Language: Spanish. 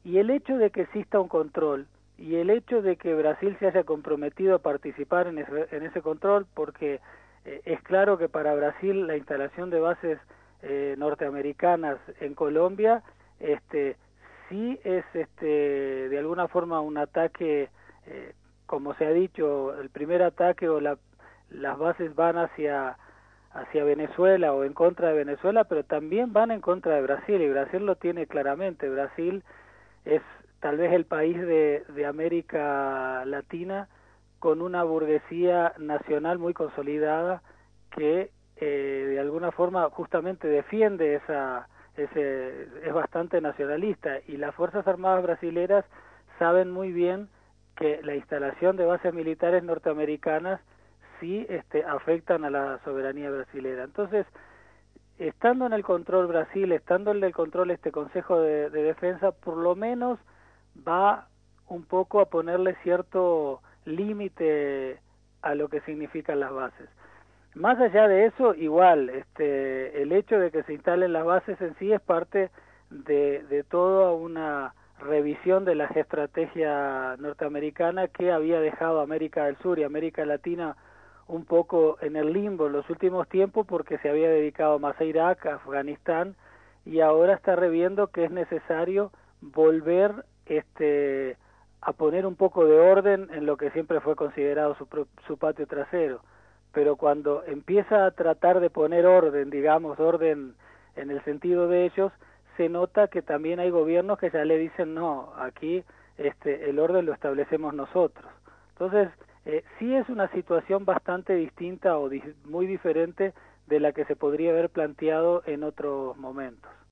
Y el hecho de que exista un control y el hecho de que Brasil se haya comprometido a participar en ese control, porque es claro que para Brasil la instalación de bases norteamericanas en Colombia sí es de alguna forma un ataque, como se ha dicho, el primer ataque o las bases van hacia Venezuela o en contra de Venezuela, pero también van en contra de Brasil, y Brasil lo tiene claramente. Brasil es tal vez el país de América Latina con una burguesía nacional muy consolidada que de alguna forma justamente defiende es bastante nacionalista, y las Fuerzas Armadas brasileras saben muy bien que la instalación de bases militares norteamericanas sí afectan a la soberanía brasilera. Entonces, estando en el control Brasil, estando en el control este Consejo de Defensa, por lo menos va un poco a ponerle cierto límite a lo que significan las bases. Más allá de eso, igual, el hecho de que se instalen las bases en sí es parte de toda una revisión de la estrategia norteamericana que había dejado América del Sur y América Latina un poco en el limbo en los últimos tiempos, porque se había dedicado más a Irak, a Afganistán, y ahora está reviendo que es necesario volver a poner un poco de orden en lo que siempre fue considerado su patio trasero. Pero cuando empieza a tratar de poner orden, digamos, orden en el sentido de ellos, se nota que también hay gobiernos que ya le dicen, no, aquí el orden lo establecemos nosotros. Entonces, sí es una situación bastante distinta o muy diferente de la que se podría haber planteado en otros momentos.